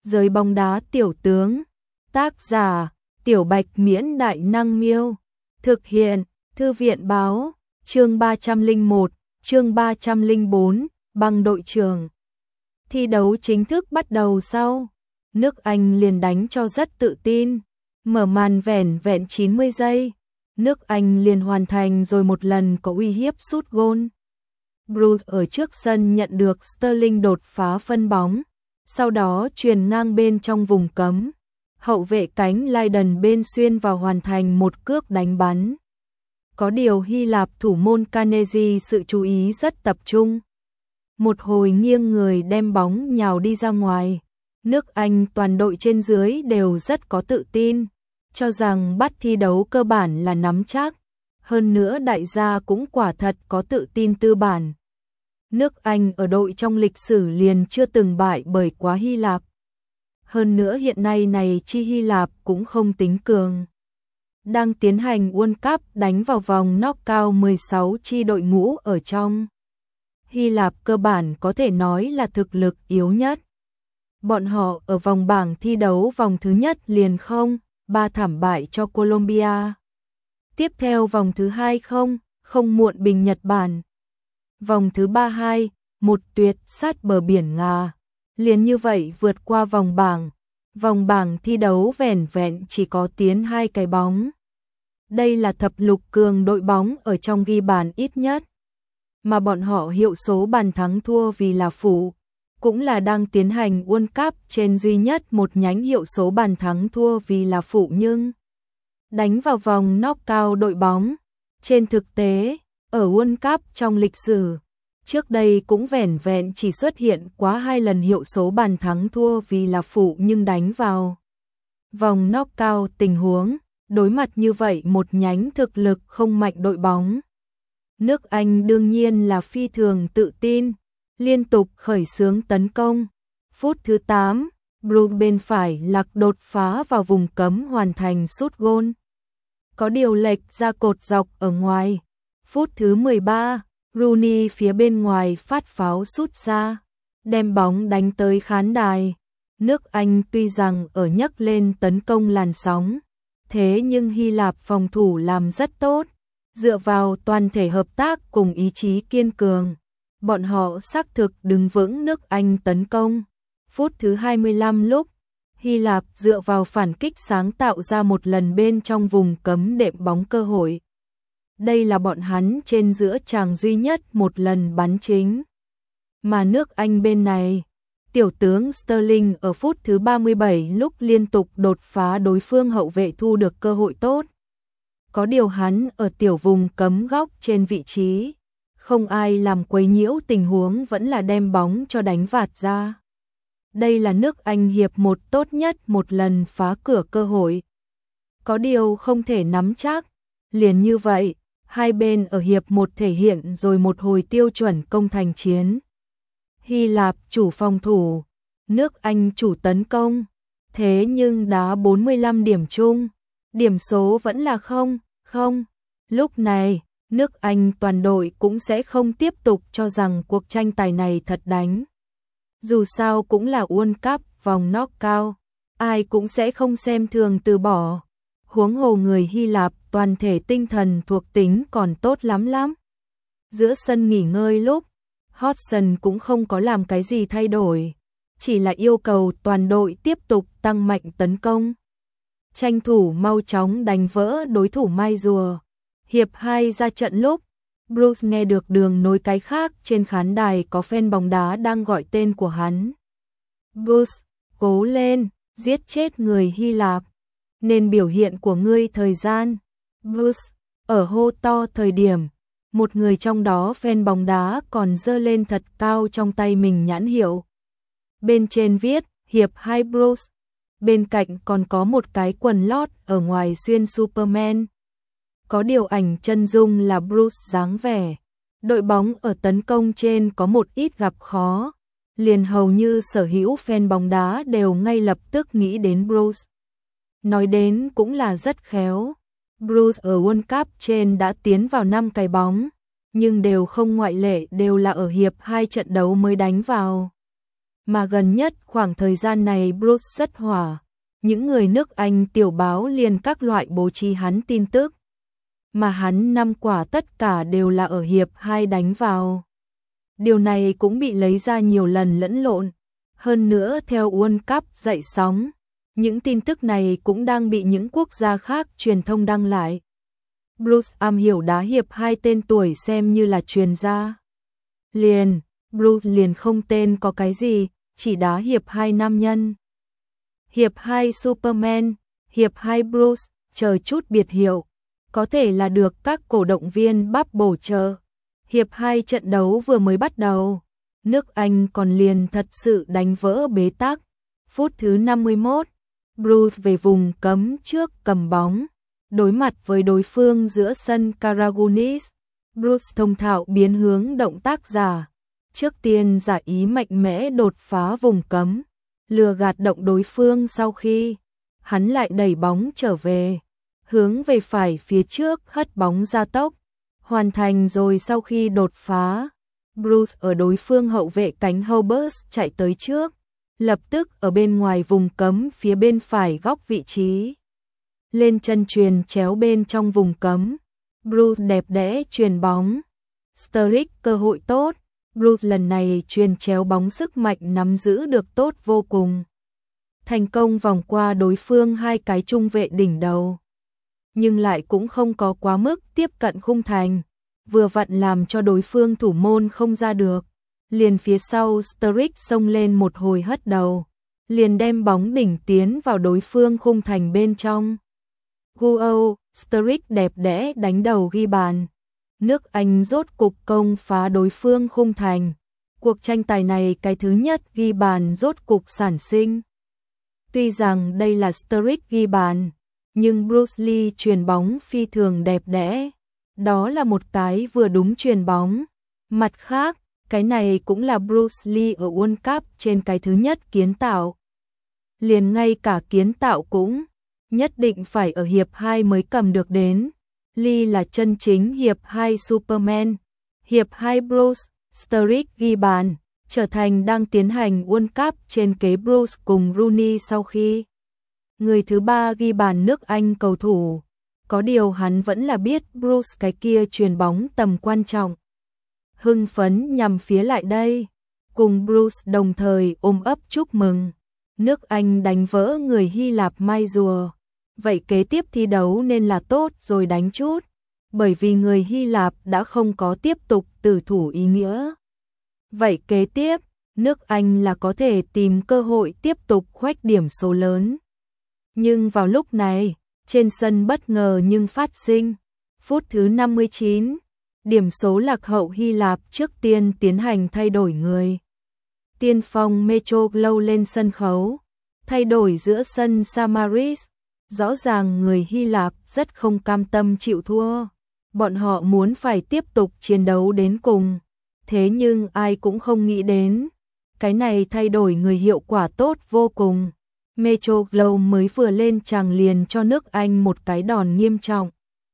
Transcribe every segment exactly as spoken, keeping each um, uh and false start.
Giới bóng đá tiểu tướng. Tác giả: Tiểu Bạch Miễn Đại Năng Miêu. Thực hiện: Thư viện Báo. Chương ba trăm lẻ một, chương ba trăm lẻ bốn, băng đội trưởng. Thi đấu chính thức bắt đầu sau. Nước Anh liền đánh cho rất tự tin. Mở màn vẻn vẹn chín mươi giây. Nước Anh liền hoàn thành rồi một lần có uy hiếp sút gôn. Bruce ở trước sân nhận được Sterling đột phá phân bóng. Sau đó chuyền ngang bên trong vùng cấm. Hậu vệ cánh Leiden bên xuyên vào hoàn thành một cước đánh bắn. Có điều Hy Lạp thủ môn Kanezi sự chú ý rất tập trung. Một hồi nghiêng người đem bóng nhào đi ra ngoài. Nước Anh toàn đội trên dưới đều rất có tự tin, cho rằng bắt thi đấu cơ bản là nắm chắc. Hơn nữa đại gia cũng quả thật có tự tin tư bản. Nước Anh ở đội trong lịch sử liền chưa từng bại bởi quá Hy Lạp. Hơn nữa hiện nay này chi Hy Lạp cũng không tính cường. Đang tiến hành World Cup đánh vào vòng knockout mười sáu chi đội ngũ ở trong. Hy Lạp cơ bản có thể nói là thực lực yếu nhất. Bọn họ ở vòng bảng thi đấu vòng thứ nhất liền không, ba thảm bại cho Colombia. Tiếp theo vòng thứ hai không, không muộn bình Nhật Bản. Vòng thứ ba hai, một tuyệt sát bờ biển Nga. Liền như vậy vượt qua vòng bảng. Vòng bảng thi đấu vẻn vẹn chỉ có tiến hai cái bóng. Đây là thập lục cường đội bóng ở trong ghi bàn ít nhất. Mà bọn họ hiệu số bàn thắng thua vì là phụ. Cũng là đang tiến hành World Cup trên duy nhất một nhánh hiệu số bàn thắng thua vì là phụ nhưng đánh vào vòng knockout đội bóng. Trên thực tế, ở World Cup trong lịch sử, trước đây cũng vẻn vẹn chỉ xuất hiện quá hai lần hiệu số bàn thắng thua vì là phụ nhưng đánh vào vòng knockout tình huống, đối mặt như vậy một nhánh thực lực không mạnh đội bóng. Nước Anh đương nhiên là phi thường tự tin, liên tục khởi xướng tấn công. Phút thứ tám, Bruce bên phải lạc đột phá vào vùng cấm hoàn thành sút gôn. Có điều lệch ra cột dọc ở ngoài. Phút thứ mười ba, Rooney phía bên ngoài phát pháo sút xa, đem bóng đánh tới khán đài. Nước Anh tuy rằng ở nhấc lên tấn công làn sóng, thế nhưng Hy Lạp phòng thủ làm rất tốt, dựa vào toàn thể hợp tác cùng ý chí kiên cường. Bọn họ xác thực đứng vững nước Anh tấn công. Phút thứ hai mươi lăm lúc, Hy Lạp dựa vào phản kích sáng tạo ra một lần bên trong vùng cấm đệm bóng cơ hội. Đây là bọn hắn trên giữa chàng duy nhất một lần bắn chính. Mà nước Anh bên này, tiểu tướng Sterling ở phút thứ ba mươi bảy lúc liên tục đột phá đối phương hậu vệ thu được cơ hội tốt. Có điều hắn ở tiểu vùng cấm góc trên vị trí, không ai làm quấy nhiễu tình huống vẫn là đem bóng cho đánh vạt ra. Đây là nước Anh hiệp một tốt nhất một lần phá cửa cơ hội. Có điều không thể nắm chắc. Liền như vậy, hai bên ở hiệp một thể hiện rồi một hồi tiêu chuẩn công thành chiến. Hy Lạp chủ phòng thủ, nước Anh chủ tấn công. Thế nhưng đá bốn mươi lăm điểm chung, điểm số vẫn là không, không. Lúc này, nước Anh toàn đội cũng sẽ không tiếp tục cho rằng cuộc tranh tài này thật đánh. Dù sao cũng là World Cup vòng knockout, ai cũng sẽ không xem thường từ bỏ. Huống hồ người Hy Lạp toàn thể tinh thần thuộc tính còn tốt lắm lắm. Giữa sân nghỉ ngơi lúc, Hodgson cũng không có làm cái gì thay đổi, chỉ là yêu cầu toàn đội tiếp tục tăng mạnh tấn công. Tranh thủ mau chóng đánh vỡ đối thủ mai rùa. Hiệp hai ra trận lúc, Bruce nghe được đường nối cái khác trên khán đài có fan bóng đá đang gọi tên của hắn. Bruce, cố lên, giết chết người Hy Lạp. Nên biểu hiện của ngươi thời gian. Bruce, ở hô to thời điểm, một người trong đó fan bóng đá còn giơ lên thật cao trong tay mình nhãn hiệu. Bên trên viết, hiệp hai Bruce. Bên cạnh còn có một cái quần lót ở ngoài xuyên Superman. Có điều ảnh chân dung là Bruce dáng vẻ. Đội bóng ở tấn công trên có một ít gặp khó. Liền hầu như sở hữu fan bóng đá đều ngay lập tức nghĩ đến Bruce. Nói đến cũng là rất khéo. Bruce ở World Cup trên đã tiến vào năm cái bóng, nhưng đều không ngoại lệ đều là ở hiệp hai trận đấu mới đánh vào. Mà gần nhất khoảng thời gian này Bruce rất hỏa, những người nước Anh tiểu báo liền các loại bố trí hắn tin tức. Mà hắn năm quả tất cả đều là ở hiệp hai đánh vào. Điều này cũng bị lấy ra nhiều lần lẫn lộn. Hơn nữa theo World Cup dậy sóng, những tin tức này cũng đang bị những quốc gia khác truyền thông đăng lại. Bruce am hiểu đá hiệp hai tên tuổi xem như là truyền gia. Liền, Bruce liền không tên có cái gì, chỉ đá hiệp hai nam nhân. Hiệp hai Superman, hiệp hai Bruce, chờ chút biệt hiệu, có thể là được các cổ động viên bắp bổ trợ. Hiệp hai trận đấu vừa mới bắt đầu, nước Anh còn liền thật sự đánh vỡ bế tắc. Phút thứ năm mươi mốt, Bruce về vùng cấm trước cầm bóng, đối mặt với đối phương giữa sân Karagounis. Bruce thông thạo biến hướng động tác giả, trước tiên giả ý mạnh mẽ đột phá vùng cấm, lừa gạt động đối phương, sau khi hắn lại đẩy bóng trở về, hướng về phải phía trước hất bóng ra tốc, hoàn thành rồi. Sau khi đột phá, Bruce ở đối phương hậu vệ cánh Hobers chạy tới trước, lập tức ở bên ngoài vùng cấm phía bên phải góc vị trí, lên chân chuyền chéo bên trong vùng cấm. Bruce đẹp đẽ chuyền bóng, Sturridge cơ hội tốt, Bruce lần này chuyền chéo bóng sức mạnh nắm giữ được tốt vô cùng, thành công vòng qua đối phương hai cái trung vệ đỉnh đầu, nhưng lại cũng không có quá mức tiếp cận khung thành, vừa vặn làm cho đối phương thủ môn không ra được. Liền phía sau Sturridge xông lên một hồi hất đầu, liền đem bóng đỉnh tiến vào đối phương khung thành bên trong. Goal, Sturridge đẹp đẽ đánh đầu ghi bàn. Nước Anh rốt cục công phá đối phương khung thành. Cuộc tranh tài này cái thứ nhất ghi bàn rốt cục sản sinh. Tuy rằng đây là Sturridge ghi bàn, nhưng Bruce Lee chuyền bóng phi thường đẹp đẽ. Đó là một cái vừa đúng chuyền bóng. Mặt khác, cái này cũng là Bruce Lee ở World Cup trên cái thứ nhất kiến tạo. Liền ngay cả kiến tạo cũng nhất định phải ở hiệp hai mới cầm được đến. Lee là chân chính hiệp hai Superman. Hiệp hai Bruce, Sturridge ghi bàn, trở thành đang tiến hành World Cup trên kế Bruce cùng Rooney sau khi người thứ ba ghi bàn nước Anh cầu thủ. Có điều hắn vẫn là biết Bruce cái kia chuyền bóng tầm quan trọng. Hưng phấn nhằm phía lại đây, cùng Bruce đồng thời ôm ấp chúc mừng. Nước Anh đánh vỡ người Hy Lạp may rùa. Vậy kế tiếp thi đấu nên là tốt rồi đánh chút, bởi vì người Hy Lạp đã không có tiếp tục tử thủ ý nghĩa. Vậy kế tiếp, nước Anh là có thể tìm cơ hội tiếp tục khoét điểm số lớn. Nhưng vào lúc này, trên sân bất ngờ nhưng phát sinh. Phút thứ năm mươi chín, điểm số lạc hậu Hy Lạp trước tiên tiến hành thay đổi người. Tiên phong Mitroglou lên sân khấu, thay đổi giữa sân Samaris. Rõ ràng người Hy Lạp rất không cam tâm chịu thua. Bọn họ muốn phải tiếp tục chiến đấu đến cùng. Thế nhưng ai cũng không nghĩ đến, cái này thay đổi người hiệu quả tốt vô cùng. Mitroglou mới vừa lên chàng liền cho nước Anh một cái đòn nghiêm trọng.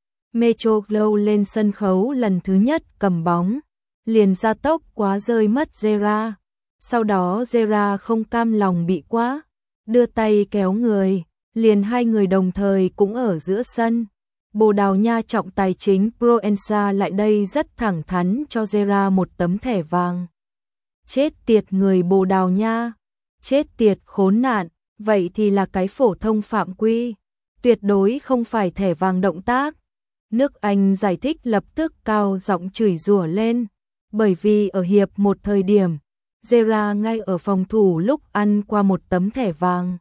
Mitroglou lên sân khấu lần thứ nhất cầm bóng, liền ra tốc quá rơi mất Gerrard. Sau đó Gerrard không cam lòng bị quá, đưa tay kéo người, liền hai người đồng thời cũng ở giữa sân. Bồ Đào Nha trọng tài chính Proença lại đây rất thẳng thắn cho Gerrard một tấm thẻ vàng. Chết tiệt người Bồ Đào Nha, chết tiệt khốn nạn, vậy thì là cái phổ thông phạm quy, tuyệt đối không phải thẻ vàng động tác. Nước Anh giải thích lập tức cao giọng chửi rủa lên, bởi vì ở hiệp một thời điểm, Gerrard ngay ở phòng thủ lúc ăn qua một tấm thẻ vàng.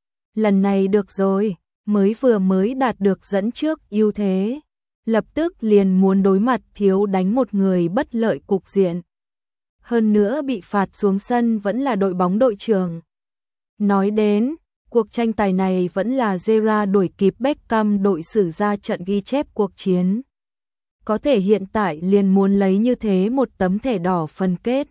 Lần này được rồi, mới vừa mới đạt được dẫn trước ưu thế, lập tức liền muốn đối mặt thiếu đánh một người bất lợi cục diện. Hơn nữa bị phạt xuống sân vẫn là đội bóng đội trưởng. Nói đến, cuộc tranh tài này vẫn là Gerrard đuổi kịp Beckham đội xử ra trận ghi chép cuộc chiến. Có thể hiện tại liền muốn lấy như thế một tấm thẻ đỏ phân kết.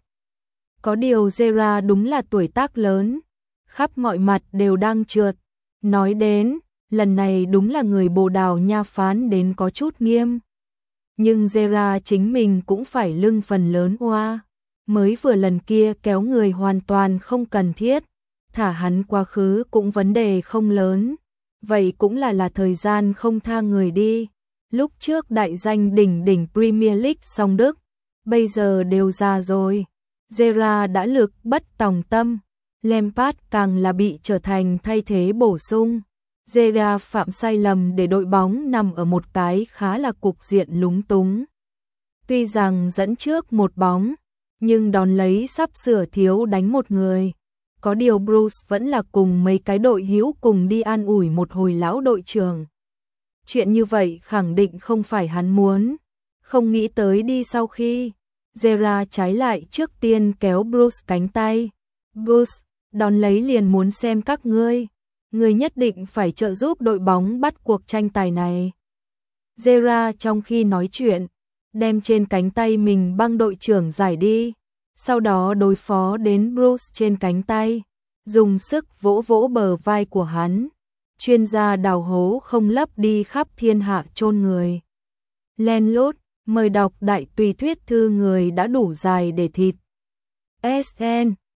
Có điều Gerrard đúng là tuổi tác lớn, khắp mọi mặt đều đang trượt. Nói đến, lần này đúng là người Bồ Đào Nha phán đến có chút nghiêm. Nhưng Gerrard chính mình cũng phải lưng phần lớn oa. mới vừa lần kia kéo người hoàn toàn không cần thiết, thả hắn quá khứ cũng vấn đề không lớn, vậy cũng là là thời gian không tha người đi. Lúc trước đại danh đỉnh đỉnh Premier League song Đức, bây giờ đều già rồi. Gerrard đã lực bất tòng tâm, Lampard càng là bị trở thành thay thế bổ sung. Gerrard phạm sai lầm để đội bóng nằm ở một cái khá là cục diện lúng túng. Tuy rằng dẫn trước một bóng, nhưng đón lấy sắp sửa thiếu đánh một người. Có điều Bruce vẫn là cùng mấy cái đội hữu cùng đi an ủi một hồi lão đội trưởng. Chuyện như vậy khẳng định không phải hắn muốn, không nghĩ tới đi sau khi. Gerrard trái lại trước tiên kéo Bruce cánh tay. Bruce, đón lấy liền muốn xem các ngươi. Ngươi nhất định phải trợ giúp đội bóng bắt cuộc tranh tài này. Gerrard trong khi nói chuyện, đem trên cánh tay mình băng đội trưởng giải đi. Sau đó đối phó đến Bruce trên cánh tay, dùng sức vỗ vỗ bờ vai của hắn. Chuyên gia đào hố không lấp đi khắp thiên hạ chôn người. Len lút, mời đọc đại tùy thuyết thư người đã đủ dài để thịt. ét en